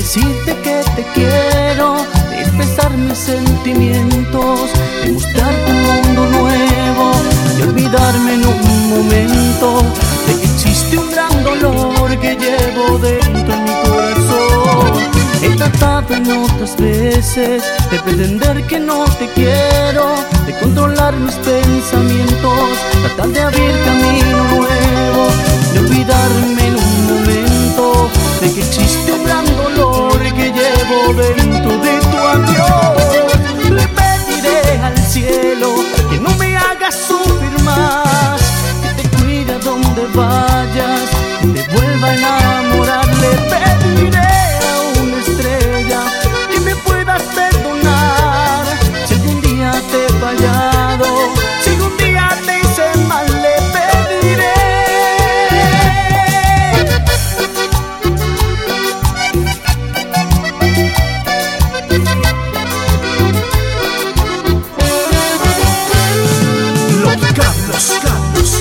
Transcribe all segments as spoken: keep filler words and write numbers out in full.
decirte que te quiero, de expresar mis sentimientos, de mostrarte un mundo nuevo, de olvidarme en un momento de que existe un gran dolor que llevo dentro en mi corazón. He tratado en otras veces de pretender que no te quiero, de controlar mis pensamientos, tratar de abrir camino nuevo, de olvidarme en un momento de que existe un gran dolor que llevo dentro de tu adiós. Le pediré al cielo que no me hagas sufrir más, que te cuide a donde vayas, que te vuelva a enamorar. Le pediré a una estrella que me puedas perdonar si algún día te he fallado, si algún día te hice mal. Le pediré. Los Carlos, Carlos.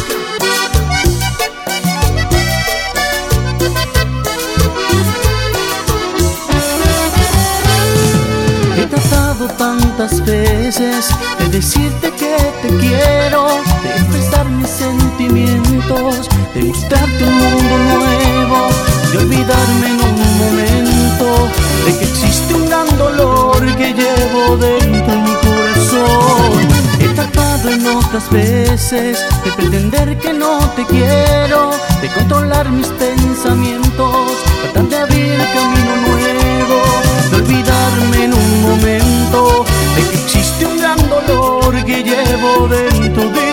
He tratado tantas veces de decirte que te quiero, de expresar mis sentimientos, de mostrarte un mundo nuevo, de olvidarme en un momento de que existe un gran dolor que llevo dentro en mi corazón. He tratado en otras veces de pretender que no te quiero, de controlar mis pensamientos, tratar de abrir camino nuevo, de olvidarme en un momento de que existe un gran dolor que llevo dentro de